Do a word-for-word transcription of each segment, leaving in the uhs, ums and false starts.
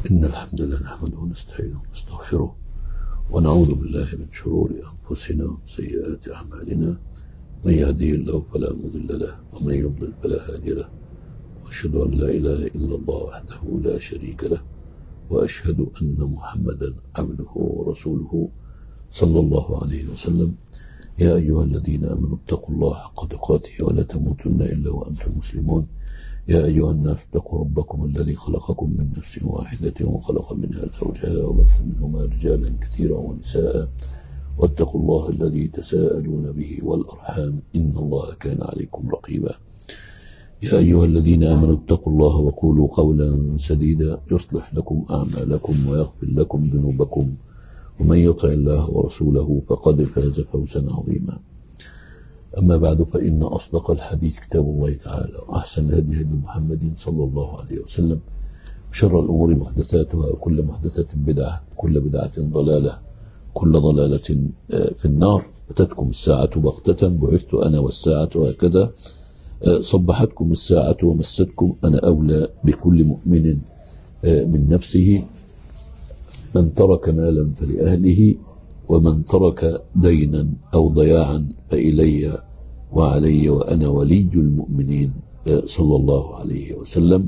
إن الحمد لله نحمده ونستعينه ونستغفره ونعوذ بالله من شرور أنفسنا وسيئات أعمالنا. من يهديه الله فلا مضل له ومن يضلل فلا هادي له، وأشهد أن لا إله إلا الله وحده لا شريك له، وأشهد أن محمدا عبده ورسوله صلى الله عليه وسلم. يا أيها الذين آمنوا اتقوا الله حق تقاته ولا تموتن إلا وأنتم مسلمون. يا أيها الناس اتقوا ربكم الذي خلقكم من نفس واحدة وخلق منها زوجها وبث منهما رجالا كثيرا ونساء، واتقوا الله الذي تساءلون به والأرحام إن الله كان عليكم رقيبا. يا أيها الذين آمنوا اتقوا الله وقولوا قولا سديدا يصلح لكم أعمالكم ويغفر لكم ذنوبكم، ومن يطع الله ورسوله فقد فاز فوزا عظيما. أما بعد، فإن أصدق الحديث كتاب الله تعالى، وأحسن الهدي هدي محمد صلى الله عليه وسلم، وشر الأمور محدثاتها، وكل محدثة بدعة، كل بدعة ضلالة، كل ضلالة في النار. أتتكم الساعة بغتة، بعثت أنا والساعة هكذا، صبحتكم الساعة ومستكم، أنا أولى بكل مؤمن من نفسه. من ترك مالا فلأهله، ومن ترك دينا أو ضياعا فإلي وعلي وأنا ولي المؤمنين صلى الله عليه وسلم.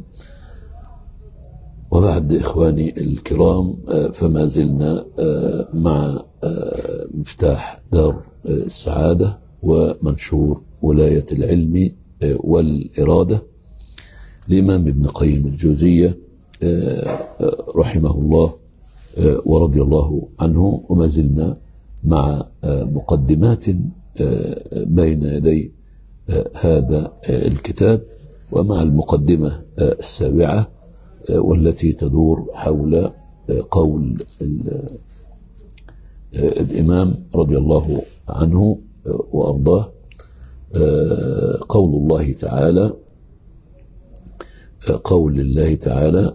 وبعد إخواني الكرام، فما زلنا مع مفتاح دار السعادة ومنشور ولاية العلم والإرادة لإمام ابن قيم الجوزية رحمه الله ورضي الله عنه. وما زلنا مع مقدمات بين يدي هذا الكتاب، ومع المقدمة السابعة والتي تدور حول قول الإمام رضي الله عنه وأرضاه، قول الله تعالى قول الله تعالى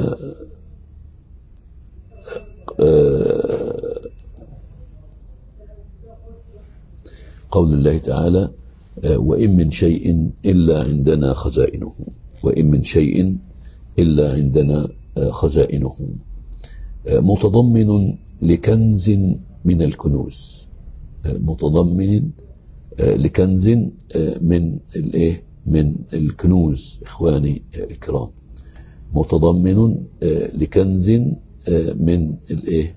قول الله تعالى: وإن من شيء إلا عندنا خزائنه، وإن من شيء إلا عندنا خزائنه، متضمن لكنز من الكنوز، متضمن لكنز من الايه من الكنوز. إخواني الكرام، متضمن لكنز من الايه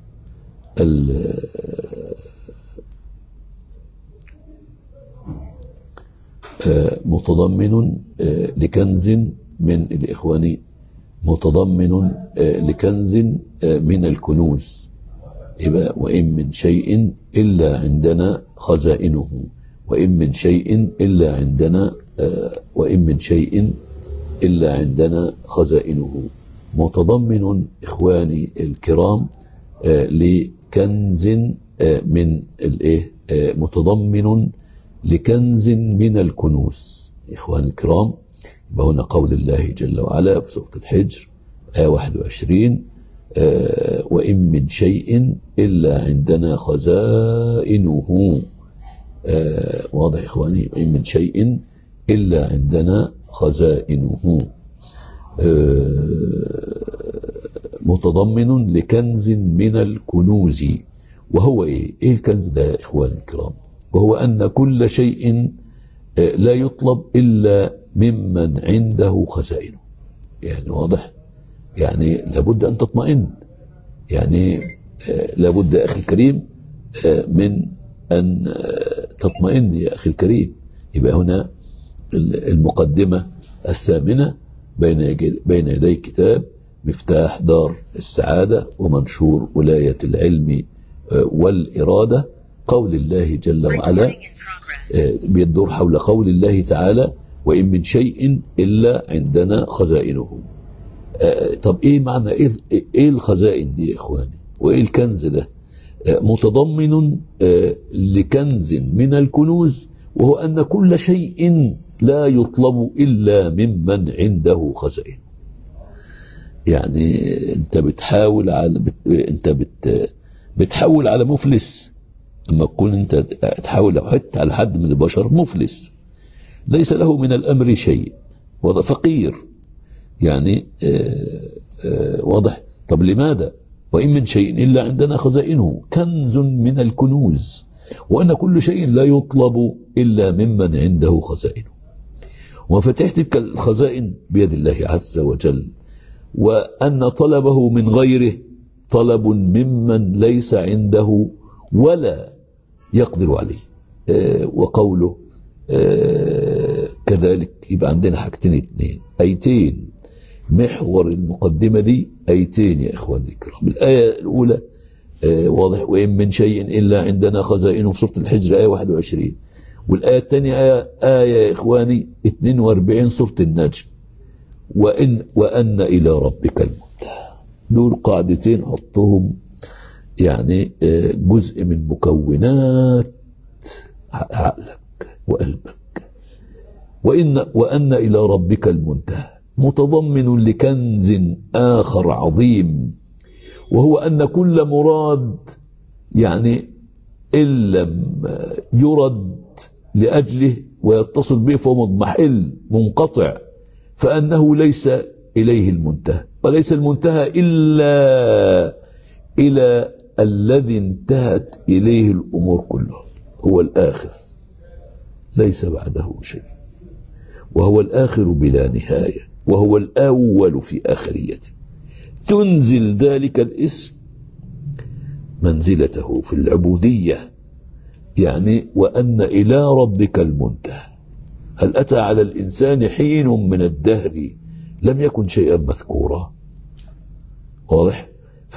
متضمن لكنز من الإخوان متضمن لكنز من الكنوز. يبقى وإن من شيء إلا عندنا خزائنه، وإن من شيء إلا عندنا وإن من شيء إلا عندنا خزائنه، متضمن إخواني الكرام لكنز من الايه متضمن لكنز من الكنوز. إخواني الكرام، يبقى هنا قول الله جل وعلا في سورة الحجر آية واحد وعشرين: وإن من شيء إلا عندنا خزائنه. واضح إخواني؟ وإن من شيء إلا عندنا خزائنه، متضمن لكنز من الكنوز. وهو ايه ايه الكنز ده يا اخواني الكرام؟ وهو ان كل شيء لا يطلب الا ممن عنده خزائنه. يعني واضح؟ يعني لابد ان تطمئن، يعني لابد يا اخي الكريم من ان تطمئن يا اخي الكريم. يبقى هنا المقدمة الثامنة بين بين يدي كتاب مفتاح دار السعادة ومنشور ولاية العلم والإرادة، قول الله جل وعلا، بيدور حول قول الله تعالى: وإن من شيء إلا عندنا خزائنه. طب إيه معنى إيه, إيه الخزائن دي يا إخواني؟ وإيه الكنز ده؟ متضمن لكنز من الكنوز، وهو أن كل شيء لا يطلب إلا ممن عنده خزائن. يعني أنت بتحاول على بت... أنت بت... بتحاول على مفلس، أما تكون أنت تحاول حتى على حد من البشر مفلس ليس له من الأمر شيء، وهذا فقير، يعني آآ آآ واضح، طب لماذا؟ وإن من شيء إلا عندنا خزائنه، كنز من الكنوز، وأن كل شيء لا يطلب إلا ممن عنده خزائنه. ومفاتيح تلك الخزائن بيد الله عز وجل، وأن طلبه من غيره طلب ممن ليس عنده ولا يقدر عليه. آه وقوله آه كذلك، يبقى عندنا حاجتين اتنين، ايتين محور المقدمة دي، ايتين يا اخواني الكرام. الآية الأولى آه واضح، وإن من شيء إلا عندنا خزائنه في سورة الحجر آية واحد وعشرين، والآية الثانية آية, آية يا إخواني اثنين وأربعين سورة النجم، وإن وأن إلى ربك المنتهى. دول قاعدتين حطهم يعني جزء من مكونات عقلك وقلبك. وإن وأن إلى ربك المنتهى متضمن لكنز آخر عظيم، وهو أن كل مراد يعني إن لم يرد لأجله ويتصل به فهو مضمحل منقطع، فأنه ليس إليه المنتهى، وليس المنتهى إلا إلى الذي انتهت إليه الأمور كلها، هو الآخر ليس بعده شيء، وهو الآخر بلا نهاية، وهو الأول في آخريته. تنزل ذلك الاسم منزلته في العبودية، يعني وأن إلى ربك المنتهى. هل أتى على الإنسان حين من الدهر لم يكن شيئا مذكورا؟ واضح؟ ف...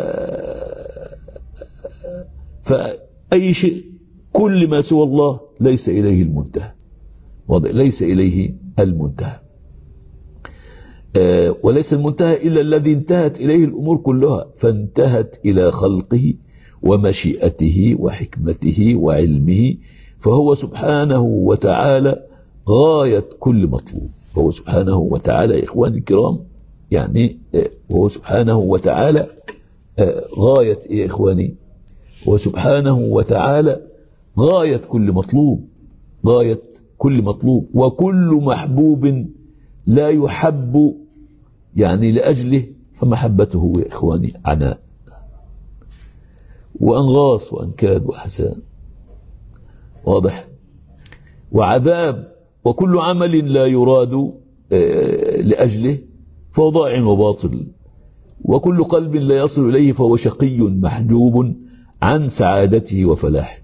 فأي شيء كل ما سوى الله ليس إليه المنتهى، واضح؟ ليس إليه المنتهى. آه وليس المنتهى إلا الذي انتهت إليه الأمور كلها، فانتهت إلى خلقه ومشيئته وحكمته وعلمه، فهو سبحانه وتعالى غاية كل مطلوب. هو سبحانه وتعالى يا إخواني الكرام يعني وهو سبحانه وتعالى غاية يا إخواني، وسبحانه وتعالى غاية كل مطلوب، غاية كل مطلوب. وكل محبوب لا يحب يعني لأجله فمحبته يا إخواني عناء وأنغاص وأنكاد وحسان، واضح؟ وعذاب. وكل عمل لا يراد لأجله فهو ضائع وباطل، وكل قلب لا يصل إليه فهو شقي محجوب عن سعادته وفلاحه.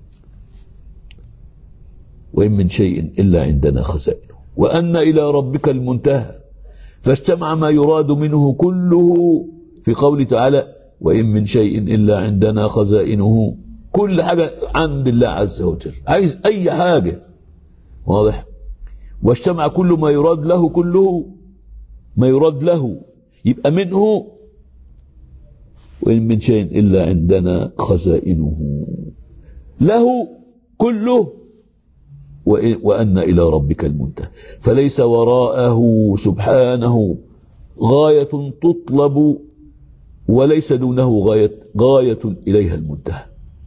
وإن من شيء إلا عندنا خزائنه، وأن إلى ربك المنتهى، فاجتمع ما يراد منه كله في قوله تعالى وإن من شيء إلا عندنا خزائنه. كل حاجة عند الله عز وجل، عايز أي حاجة، واضح؟ واجتمع كل ما يراد له، كله ما يراد له يبقى منه. وإن من شيء إلا عندنا خزائنه، له كله. وأن إلى ربك المنتهى، فليس وراءه سبحانه غاية تطلب وليس دونه غاية, غاية إليها المنتهى.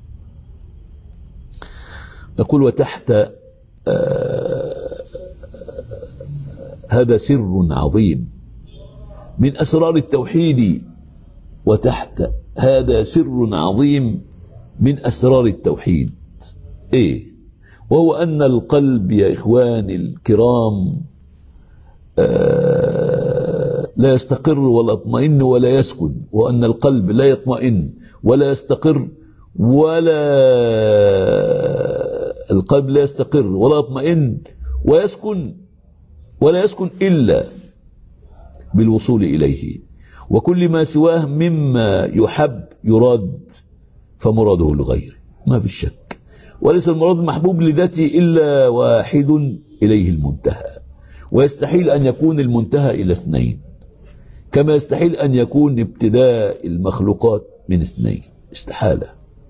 يقول وتحت آه هذا سر عظيم من أسرار التوحيد، وتحت هذا سر عظيم من أسرار التوحيد. إيه؟ وهو أن القلب يا إخواني الكرام آه لا يستقر ولا يطمئن ولا يسكن، وأن القلب لا يطمئن ولا يستقر، ولا القلب لا يستقر ولا يطمئن ويسكن ولا يسكن إلا بالوصول إليه. وكل ما سواه مما يحب يراد فمراده لغيره، ما في الشك. وليس المراد المحبوب لذاته إلا واحد إليه المنتهى، ويستحيل أن يكون المنتهى إلى اثنين، كما يستحيل أن يكون ابتداء المخلوقات من اثنين، استحالة،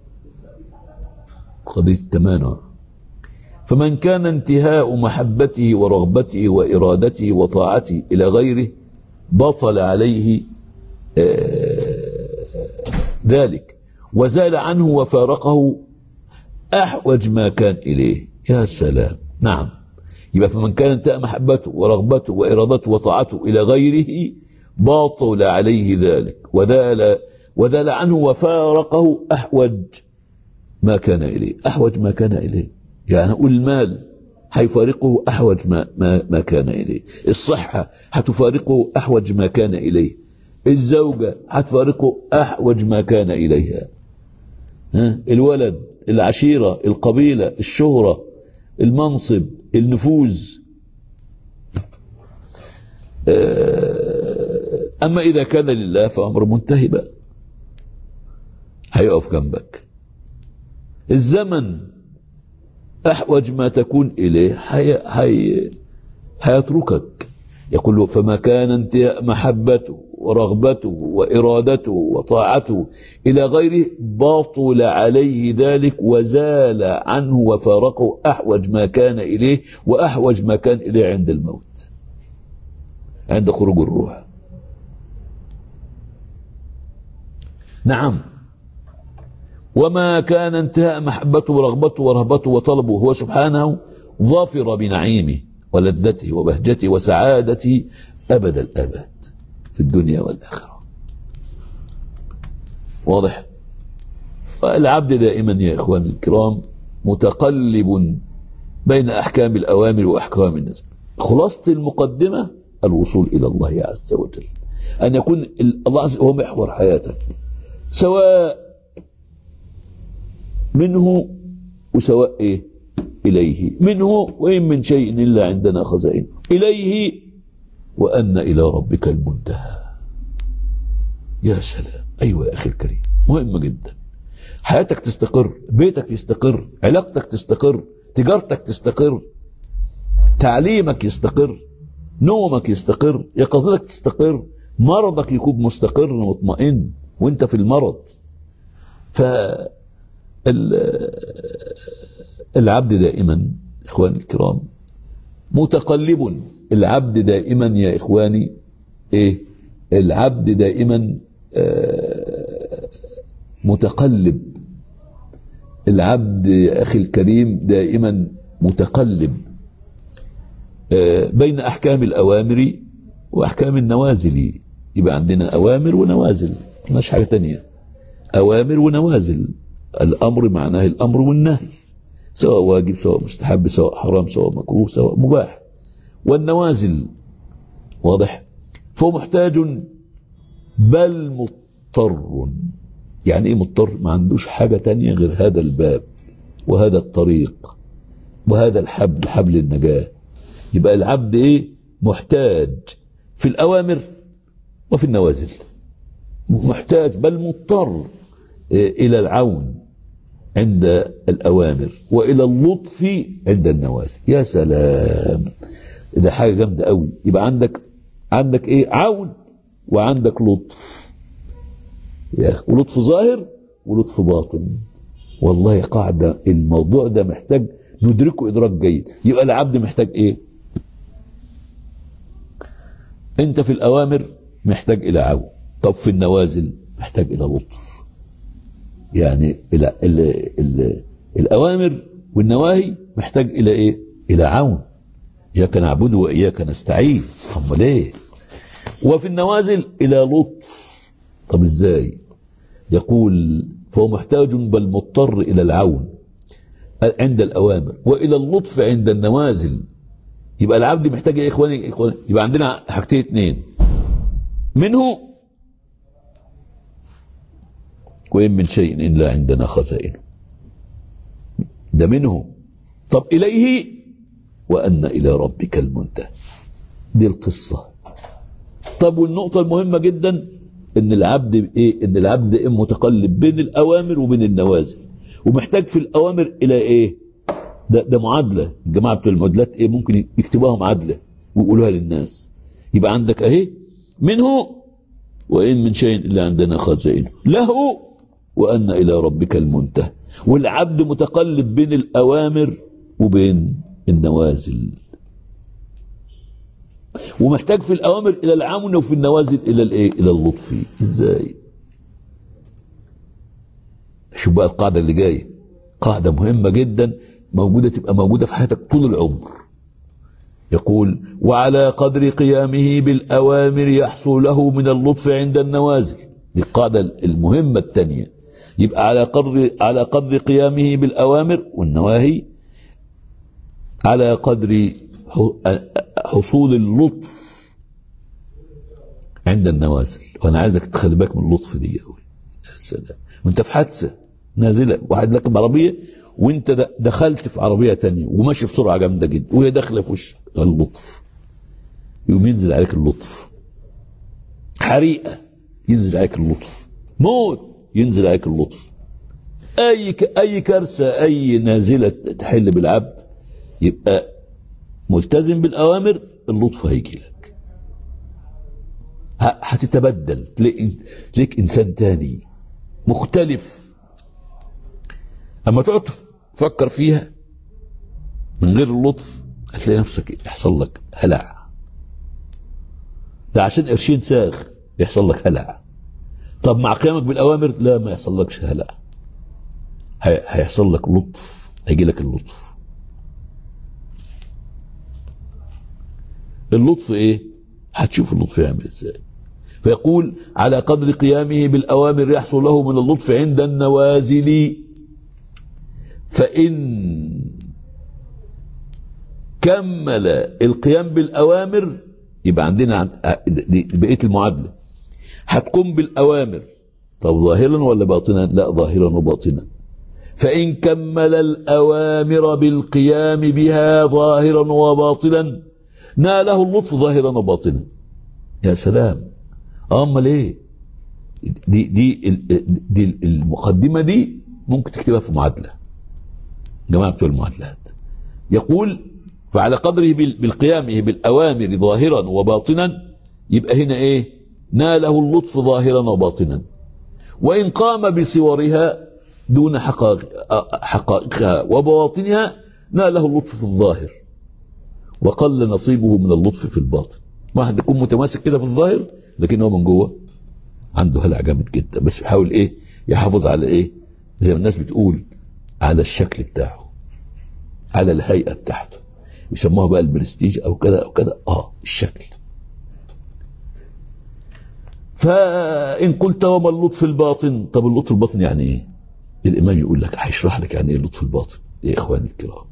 قضية التمانع. فمن كان انتهاء محبته ورغبته وإرادته وطاعته إلى غيره بطل عليه ذلك وزال عنه وفارقه أحوج ما كان إليه. يا سلام، نعم. يبقى فمن كان انتهى محبته ورغبته وإرادته وطاعته إلى غيره باطل عليه ذلك ودال ودال عنه وفارقه أحوج ما كان إليه. أحوج ما كان إليه يعني نقول المال هيفارقه أحوج ما, ما, ما كان إليه، الصحة هتفارقه أحوج ما كان إليه، الزوجة هتفارقه أحوج ما كان إليها، ها؟ الولد، العشيرة، القبيلة، الشهرة، المنصب، النفوذ. أما إذا كان لله فأمر منتهي بقى، هيقف جنبك. الزمن أحوج ما تكون إليه هي هي هيتركك. يقول له فما كان انتهاء محبته ورغبته وإرادته وطاعته إلى غيره باطل عليه ذلك وزال عنه وفارقه أحوج ما كان إليه وأحوج ما كان إليه عند الموت، عند خروج الروح. نعم. وما كان انتهاء محبته ورغبته ورهبته وطلبه هو سبحانه ظافر بنعيمه ولذته وبهجته وسعادته أبد الآباد في الدنيا والآخرة. واضح؟ العبد دائما يا إخوان الكرام متقلب بين أحكام الأوامر وأحكام النزل. خلاصة المقدمة الوصول إلى الله عز وجل، أن يكون الله عز وجل هو محور حياتك، سواء منه وسواء إيه؟ إليه. منه وإن من شيء إلا عندنا خزائنه، إليه وأن إلى ربك المنتهى. يا سلام. أيوة يا أخي الكريم، مهم جدا. حياتك تستقر، بيتك يستقر، علاقتك تستقر، تجارتك تستقر، تعليمك يستقر، نومك يستقر، يقظتك تستقر، مرضك يكون مستقر ومطمئن وانت في المرض. ف العبد دائما إخواني الكرام متقلب. العبد دائما يا إخواني إيه؟ العبد دائما آه متقلب. العبد يا أخي الكريم دائما متقلب آه بين أحكام الأوامر وأحكام النوازل. يبقى عندنا أوامر ونوازل، مش حاجة تانية. أوامر ونوازل. الأمر معناه الأمر والنهي، سواء واجب سواء مستحب سواء حرام سواء مكروه سواء مباح. والنوازل واضح، فهو محتاج بل مضطر. يعني ايه مضطر؟ ما عندوش حاجة تانية غير هذا الباب وهذا الطريق وهذا الحبل، حبل النجاة. يبقى العبد ايه؟ محتاج في الأوامر وفي النوازل، محتاج بل مضطر إلى العون عند الأوامر وإلى اللطف عند النوازل. يا سلام، ده حاجة جامدة قوي. يبقى عندك عندك إيه؟ عون وعندك لطف يا أخي، ولطف ظاهر ولطف باطن. والله قاعدة الموضوع ده محتاج ندركه إدراك جيد. يبقى العبد محتاج إيه؟ أنت في الأوامر محتاج إلى عون، طب في النوازل محتاج إلى لطف. يعني ال ال ال الأوامر والنواهي محتاج إلى إيه؟ إلى عون. إياك نعبد وإياك نستعين. أمال إيه؟ وفي النوازل إلى لطف. طب إزاي؟ يقول فهو محتاج بل مضطر إلى العون عند الأوامر وإلى اللطف عند النوازل. يبقى العبد محتاج يا إخواني إخواني يبقى عندنا حاجتين اتنين، منه وإن من شيء إلا عندنا خزائنه. ده منه. طب إليه وأن إلى ربك المنتهى. دي القصة. طب والنقطة المهمة جدا إن العبد إيه؟ إن العبد إيه؟ متقلب بين الأوامر وبين النوازل، ومحتاج في الأوامر إلى إيه؟ ده, ده معادلة. الجماعة بتوع المعادلات إيه؟ ممكن يكتبوها معادلة ويقولوها للناس. يبقى عندك أهي منه وإن من شيء إلا عندنا خزائنه، له وأن إلى ربك المنتهى. والعبد متقلب بين الأوامر وبين النوازل، ومحتاج في الأوامر إلى العون وفي النوازل إلى الإيه؟ إلى اللطف. إزاي؟ شوف بقى القاعدة اللي جاية، قاعدة مهمة جدا موجودة، تبقى موجودة في حياتك طول العمر. يقول وعلى قدر قيامه بالأوامر يحصل له من اللطف عند النوازل. دي القاعدة المهمة الثانية. يبقى على قدر على قدر قيامه بالأوامر والنواهي، على قدر حصول اللطف عند النوازل. وانا عايزك تخلي بالك من اللطف دي قوي. يا سلام، وانت في حادثه نازله واحد راكب عربيه وانت دخلت في عربيه تانية وماشي بسرعه جامده جدا وهي داخله في وشك، اللطف يقوم ينزل عليك اللطف. حريقه ينزل عليك اللطف. موت ينزل عليك اللطف. اي ك... اي كارثه، اي نازله تحل بالعبد، يبقى ملتزم بالاوامر، اللطف هيجي لك. هتتبدل، تلاقي تلاقيك انسان تاني مختلف. اما تقعد تفكر فيها من غير اللطف هتلاقي نفسك يحصل لك هلع. ده عشان قرشين ساخ يحصل لك هلع. طب مع قيامك بالاوامر لا، ما يحصل لكش هلع، هيحصل لك لطف، هيجي لك اللطف. اللطف ايه؟ هتشوف اللطف يعمل ازاي. فيقول على قدر قيامه بالأوامر يحصل له من اللطف عند النوازل، فإن كمل القيام بالأوامر يبقى عندنا بقية المعادلة. هتقوم بالأوامر، طب ظاهرا ولا باطنا؟ لا، ظاهرا وباطنا. فإن كمل الأوامر بالقيام بها ظاهرا وباطنا ناله اللطف ظاهرا وباطنا. يا سلام، امال ايه؟ دي دي دي المقدمه دي ممكن تكتبها في معادله. جماعه بتوع المعادلات. يقول فعلى قدره بالقيامه بالاوامر ظاهرا وباطنا، يبقى هنا ايه؟ ناله اللطف ظاهرا وباطنا. وان قام بصورها دون حقائقها وبواطنها ناله اللطف في الظاهر وقل نصيبه من اللطف في الباطن. واحد يكون متماسك كده في الظاهر لكن هو من جوه عنده هلع جامد جدا، بس يحاول ايه؟ يحافظ على ايه؟ زي ما الناس بتقول على الشكل بتاعه، على الهيئه بتاعته، يسموها بقى البرستيج او كده او كده. اه الشكل. فان قلت وما اللطف الباطن؟ طب اللطف الباطن يعني ايه؟ الامام يقول لك، هيشرح لك يعني ايه اللطف الباطن يا اخواني الكرام.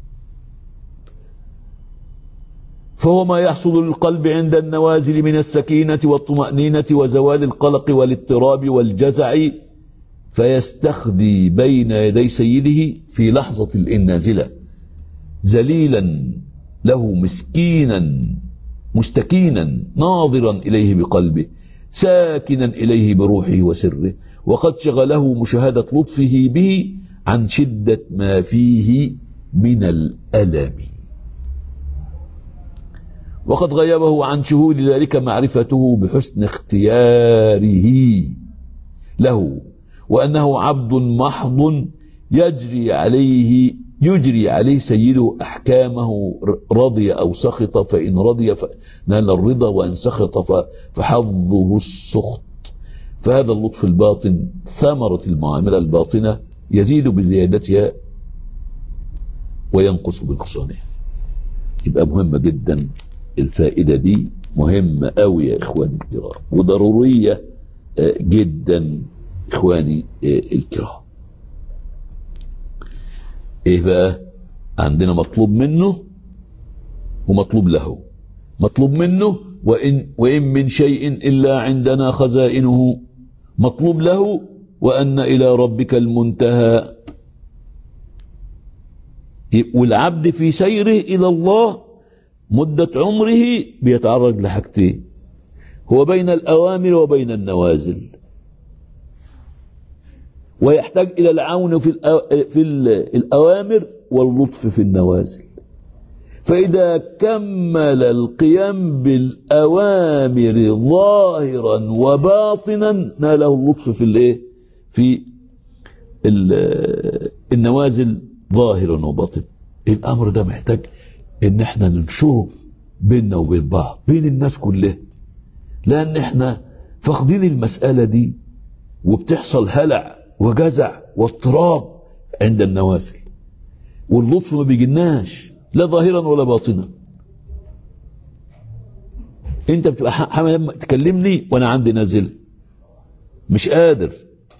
فهو ما يحصل للقلب عند النوازل من السكينة والطمأنينة وزوال القلق والاضطراب والجزع، فيستخدي بين يدي سيده في لحظة النازلة ذليلا له مسكينا مستكينا ناظرا إليه بقلبه ساكنا إليه بروحه وسره، وقد شغله مشاهدة لطفه به عن شدة ما فيه من الألم، وقد غيبه عن شهود ذلك معرفته بحسن اختياره له، وأنه عبد محض يجري عليه يجري عليه سيده أحكامه رضي أو سخط، فإن رضي فنال الرضا وإن سخط فحظه السخط. فهذا اللطف الباطن ثمرة المعاملة الباطنة يزيد بزيادتها وينقص بنقصانها. يبقى مهمة جدا الفائدة دي، مهمة قوي يا إخواني الكرام وضرورية جدا إخواني الكرام. إيه بقى؟ عندنا مطلوب منه ومطلوب له. مطلوب منه وإن, وإن من شيء إلا عندنا خزائنه، مطلوب له وأن إلى ربك المنتهى. والعبد في سيره إلى الله مدة عمره بيتعرض لحاجتين، هو بين الأوامر وبين النوازل، ويحتاج إلى العون في في الأوامر واللطف في النوازل. فإذا كمل القيام بالأوامر ظاهرا وباطنا ناله اللطف في الايه؟ في النوازل ظاهرا وباطنا. الأمر ده محتاج ان احنا ننشره بيننا وبين بعض، بين الناس كلها، لان احنا فاقدين المسألة دي وبتحصل هلع وجزع واضطراب عند النوازل، واللطف ما بيجيناش لا ظاهرا ولا باطنا. انت بتبقى حامل هم تكلمني وانا عندي نازله مش قادر.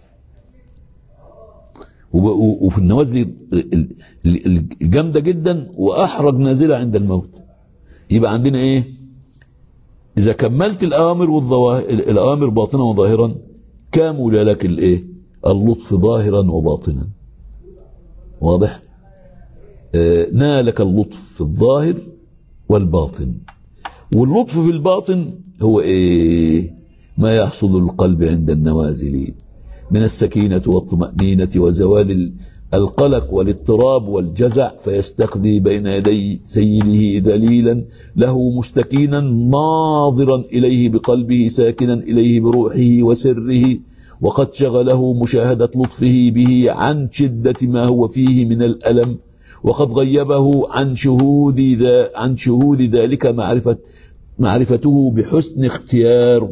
وفي النوازل الجامده جدا واحرج نازله عند الموت. يبقى عندنا ايه؟ اذا كملت الاوامر والظواهر، الاوامر باطنا وظاهرا، كامل لك الايه؟ اللطف ظاهرا وباطنا. واضح؟ آه نالك اللطف في الظاهر والباطن. واللطف في الباطن هو ايه؟ ما يحصل للقلب عند النوازل من السكينة والطمأنينة وزوال القلق والاضطراب والجزع، فيستقضي بين يدي سيده ذليلا له مستكينا ناظرا إليه بقلبه ساكنا إليه بروحه وسره، وقد شغله مشاهدة لطفه به عن شدة ما هو فيه من الألم، وقد غيبه عن شهود ذا عن شهود ذلك معرفة معرفته بحسن اختيار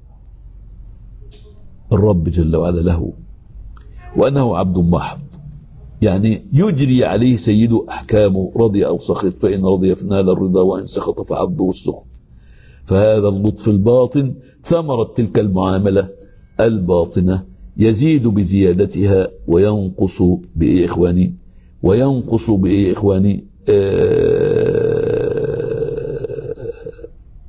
الرب جل وعلا له، وأنه عبد محض، يعني يجري عليه سيده أحكامه رضي أو سخط، فإن رضي فنال الرضا وإن سخط فعبده السخط. فهذا اللطف الباطن ثمرة تلك المعاملة الباطنة يزيد بزيادتها وينقص بإيه إخواني وينقص بإيه إخواني آه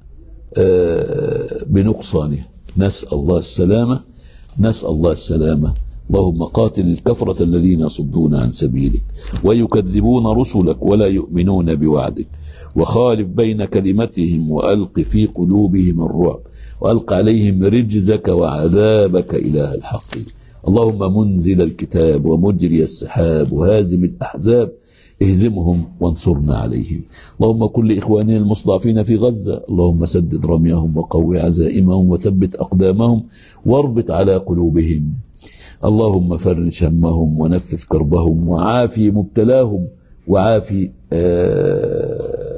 آه بنقصانه. نسأل الله السلامة، نسأل الله السلامة. اللهم قاتل الكفرة الذين يصدون عن سبيلك ويكذبون رسلك ولا يؤمنون بوعدك، وخالف بين كلمتهم وألق في قلوبهم الرعب، وألق عليهم رجزك وعذابك إله الحق. اللهم منزل الكتاب ومجري السحاب وهازم الأحزاب، اهزمهم وانصرنا عليهم. اللهم كل إخواننا المستضعفين في غزة، اللهم سدد رميهم وقوي عزائمهم وثبت أقدامهم واربط على قلوبهم. اللهم فرج همهم ونفذ كربهم وعافي مبتلاهم وعافي آه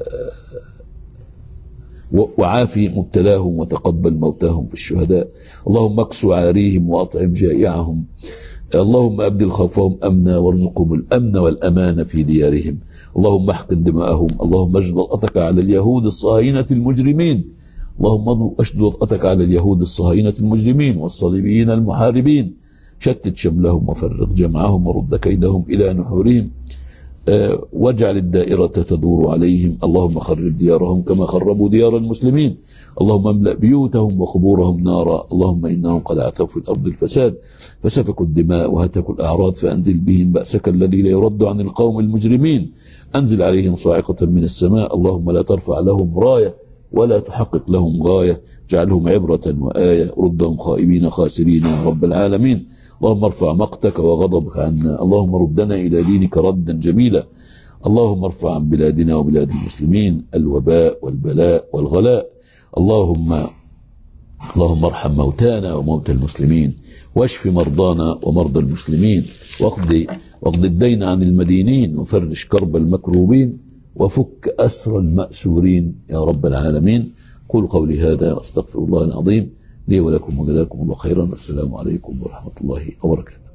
وعافي مبتلاهم وتقبل موتاهم في الشهداء. اللهم اكسو عاريهم وأطعم جائعهم. اللهم أبدل خوفهم أمنا وارزقهم الأمن والأمان في ديارهم. اللهم احقن دماءهم. اللهم اجد وطأتك على اليهود الصهاينة المجرمين. اللهم اشد وطأتك على اليهود الصهاينة المجرمين والصليبيين المحاربين. شتت شملهم وفرق جمعهم ورد كيدهم إلى نحورهم. أه واجعل الدائرة تدور عليهم. اللهم خرب ديارهم كما خربوا ديار المسلمين. اللهم املأ بيوتهم وقبورهم نارا. اللهم إنهم قد عتوا في الأرض الفساد فسفكوا الدماء وهتكوا الأعراض، فأنزل بهم بأسك الذي لا يرد عن القوم المجرمين. أنزل عليهم صاعقة من السماء. اللهم لا ترفع لهم راية ولا تحقق لهم غاية، اجعلهم عبرة وآية، ردهم خائبين خاسرين يا رب العالمين. اللهم ارفع مقتك وغضبك عنا. اللهم ردنا إلى دينك ردا جميلا. اللهم ارفع عن بلادنا وبلاد المسلمين الوباء والبلاء والغلاء. اللهم اللهم ارحم موتانا وموتى المسلمين، واشف مرضانا ومرضى المسلمين، واقض واقض الدين عن المدينين، وفرج كرب المكروبين، وفك أسر المأسورين يا رب العالمين. قل قولي هذا واستغفر الله العظيم لي ولكم وجزاكم الله خيرا. والسلام عليكم ورحمة الله وبركاته.